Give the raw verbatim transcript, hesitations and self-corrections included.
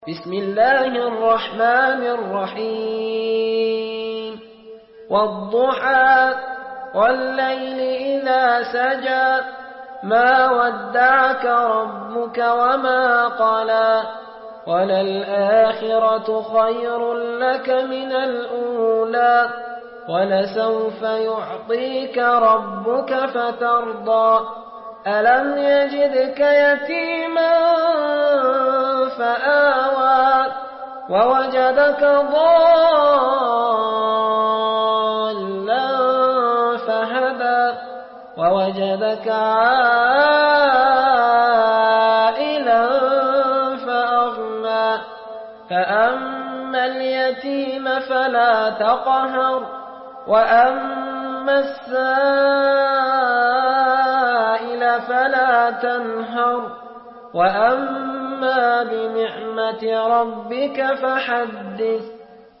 بسم الله الرحمن الرحيم والضحى والليل إذا سجى ما ودعك ربك وما قلى وللآخرة خير لك من الأولى ولسوف يعطيك ربك فترضى ألم يجدك يتيما فآوى ووجدك ضالا فهدى ووجدك عائلا فأغنى فأما اليتيم فلا تقهر وأما السائل فلا تنهر وأما بنعمة ربك فحدث